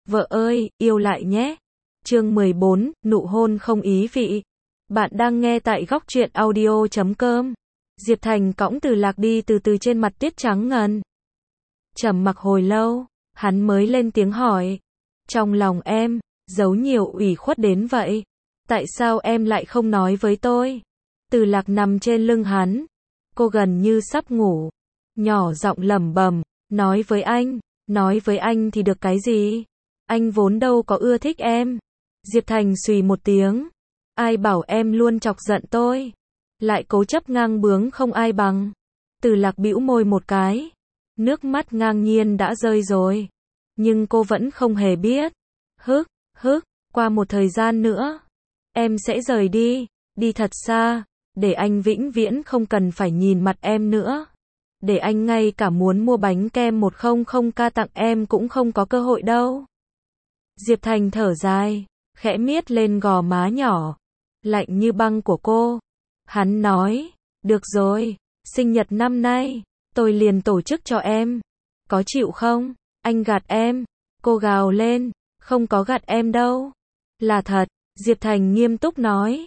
Vợ ơi, yêu lại nhé. Chương 14, nụ hôn không ý vị. Bạn đang nghe tại góc truyện audio.com. Diệp Thành cõng Từ Lạc đi từ từ trên mặt tuyết trắng ngần. Trầm mặc hồi lâu, hắn mới lên tiếng hỏi. Trong lòng em, giấu nhiều ủy khuất đến vậy. Tại sao em lại không nói với tôi? Từ Lạc nằm trên lưng hắn. Cô gần như sắp ngủ. Nhỏ giọng lẩm bẩm, nói với anh thì được cái gì? Anh vốn đâu có ưa thích em. Diệp Thành xùy một tiếng. Ai bảo em luôn chọc giận tôi. Lại cố chấp ngang bướng không ai bằng. Từ Lạc bĩu môi một cái. Nước mắt ngang nhiên đã rơi rồi. Nhưng cô vẫn không hề biết. Qua một thời gian nữa. Em sẽ rời đi. Đi thật xa. Để anh vĩnh viễn không cần phải nhìn mặt em nữa. Để anh ngay cả muốn mua bánh kem 100k tặng em cũng không có cơ hội đâu. Diệp Thành thở dài, khẽ miết lên gò má nhỏ, lạnh như băng của cô. Hắn nói, được rồi, sinh nhật năm nay, tôi liền tổ chức cho em. Có chịu không? Anh gạt em. Cô gào lên, không có gạt em đâu. Là thật, Diệp Thành nghiêm túc nói.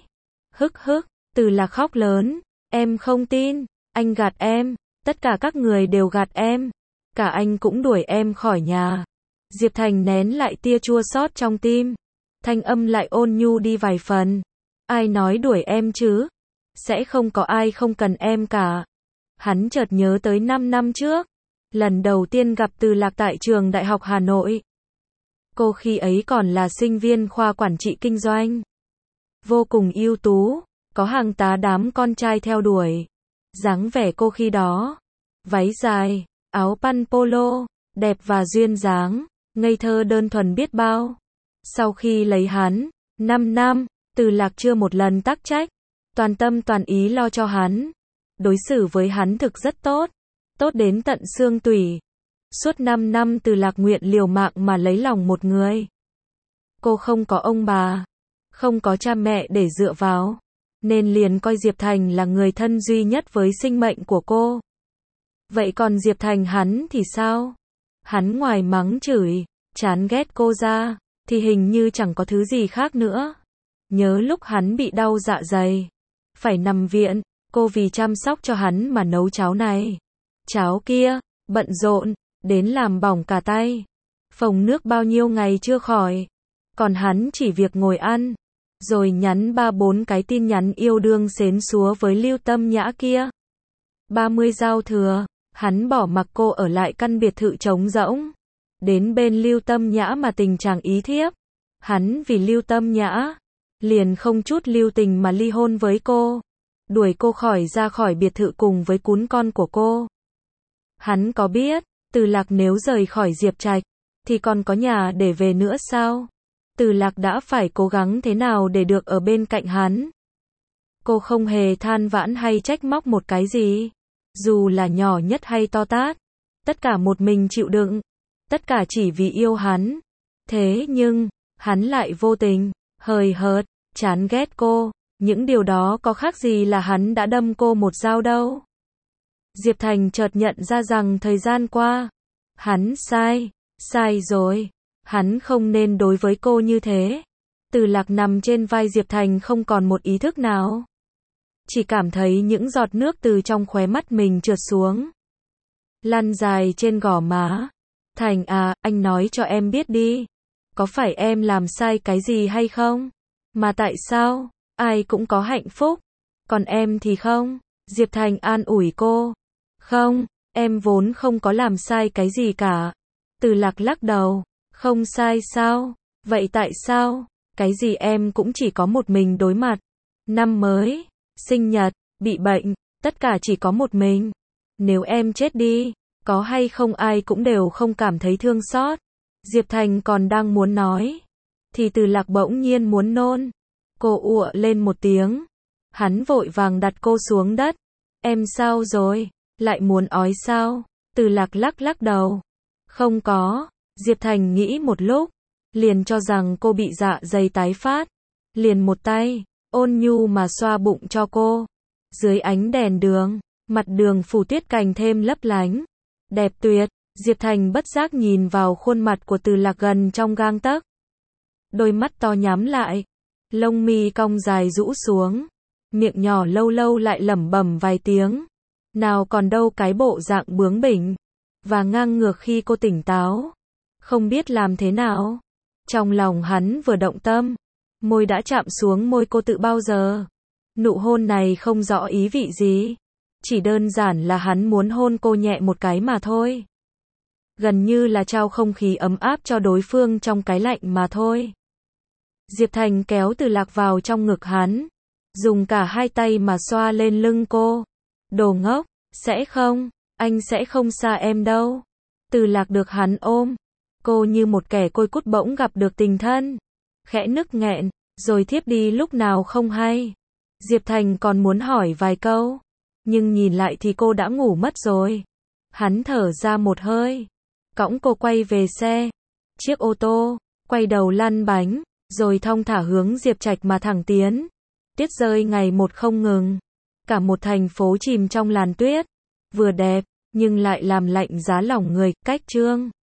Từ Lạc khóc lớn, em không tin, anh gạt em, tất cả các người đều gạt em, cả anh cũng đuổi em khỏi nhà. Diệp Thành nén lại tia chua xót trong tim, thanh âm lại ôn nhu đi vài phần. Ai nói đuổi em chứ? Sẽ không có ai không cần em cả. Hắn chợt nhớ tới 5 năm trước, lần đầu tiên gặp Từ Lạc tại trường Đại học Hà Nội. Cô khi ấy còn là sinh viên khoa quản trị kinh doanh. Vô cùng ưu tú, có hàng tá đám con trai theo đuổi. Dáng vẻ cô khi đó, váy dài, áo pan polo, đẹp và duyên dáng, ngây thơ đơn thuần biết bao. Sau khi lấy hắn, 5 năm, Từ Lạc chưa một lần tắc trách, toàn tâm toàn ý lo cho hắn. Đối xử với hắn thực rất tốt, tốt đến tận xương tủy. Suốt 5 năm Từ Lạc nguyện liều mạng mà lấy lòng một người. Cô không có ông bà, không có cha mẹ để dựa vào, nên liền coi Diệp Thành là người thân duy nhất với sinh mệnh của cô. Vậy còn Diệp Thành hắn thì sao? Hắn ngoài mắng chửi, chán ghét cô ra, thì hình như chẳng có thứ gì khác nữa. Nhớ lúc hắn bị đau dạ dày, phải nằm viện, cô vì chăm sóc cho hắn mà nấu cháo này, cháo kia, bận rộn, đến làm bỏng cả tay. Phồng nước bao nhiêu ngày chưa khỏi. Còn hắn chỉ việc ngồi ăn, rồi nhắn 3-4 cái tin nhắn yêu đương xến xúa với Lưu Tâm Nhã kia. 30 giao thừa, hắn bỏ mặc cô ở lại căn biệt thự trống rỗng. Đến bên Lưu Tâm Nhã mà tình chàng ý thiếp. Hắn vì Lưu Tâm Nhã, liền không chút lưu tình mà ly hôn với cô. Đuổi cô ra khỏi biệt thự cùng với cún con của cô. Hắn có biết, Từ Lạc nếu rời khỏi Diệp Trạch, thì còn có nhà để về nữa sao? Từ Lạc đã phải cố gắng thế nào để được ở bên cạnh hắn. Cô không hề than vãn hay trách móc một cái gì. Dù là nhỏ nhất hay to tát. Tất cả một mình chịu đựng. Tất cả chỉ vì yêu hắn. Thế nhưng, hắn lại vô tình, hời hợt, chán ghét cô. Những điều đó có khác gì là hắn đã đâm cô một dao đâu. Diệp Thành chợt nhận ra rằng thời gian qua, hắn sai rồi. Hắn không nên đối với cô như thế. Từ Lạc nằm trên vai Diệp Thành không còn một ý thức nào. Chỉ cảm thấy những giọt nước từ trong khóe mắt mình trượt xuống. Lăn dài trên gò má. Thành à, anh nói cho em biết đi. Có phải em làm sai cái gì hay không? Mà tại sao? Ai cũng có hạnh phúc. Còn em thì không. Diệp Thành an ủi cô. Không, em vốn không có làm sai cái gì cả. Từ Lạc lắc đầu. Không sai sao? Vậy tại sao? Cái gì em cũng chỉ có một mình đối mặt. Năm mới, sinh nhật, bị bệnh, tất cả chỉ có một mình. Nếu em chết đi, có hay không ai cũng đều không cảm thấy thương xót. Diệp Thành còn đang muốn nói, thì Từ Lạc bỗng nhiên muốn nôn. Cô ụa lên một tiếng. Hắn vội vàng đặt cô xuống đất. Em sao rồi? Lại muốn ói sao? Từ Lạc lắc đầu. Không có. Diệp Thành nghĩ một lúc, liền cho rằng cô bị dạ dày tái phát. Liền một tay, ôn nhu mà xoa bụng cho cô. Dưới ánh đèn đường, mặt đường phủ tuyết càng thêm lấp lánh. Đẹp tuyệt, Diệp Thành bất giác nhìn vào khuôn mặt của Từ Lạc gần trong gang tấc. Đôi mắt to nhắm lại, lông mi cong dài rũ xuống, miệng nhỏ lâu lâu lại lẩm bẩm vài tiếng. Nào còn đâu cái bộ dạng bướng bỉnh và ngang ngược khi cô tỉnh táo, không biết làm thế nào. Trong lòng hắn vừa động tâm, môi đã chạm xuống môi cô tự bao giờ. Nụ hôn này không rõ ý vị gì, chỉ đơn giản là hắn muốn hôn cô nhẹ một cái mà thôi. Gần như là trao không khí ấm áp cho đối phương trong cái lạnh mà thôi. Diệp Thành kéo Từ Lạc vào trong ngực hắn, dùng cả hai tay mà xoa lên lưng cô. Đồ ngốc, sẽ không, anh sẽ không xa em đâu. Từ Lạc được hắn ôm, cô như một kẻ côi cút bỗng gặp được tình thân, khẽ nức nghẹn, rồi thiếp đi lúc nào không hay. Diệp Thành còn muốn hỏi vài câu, nhưng nhìn lại thì cô đã ngủ mất rồi. Hắn thở ra một hơi, cõng cô quay về xe. Chiếc ô tô quay đầu lăn bánh, rồi thong thả hướng Diệp Trạch mà thẳng tiến. Tuyết rơi ngày một không ngừng, cả một thành phố chìm trong làn tuyết, vừa đẹp nhưng lại làm lạnh giá lòng người. Cách chương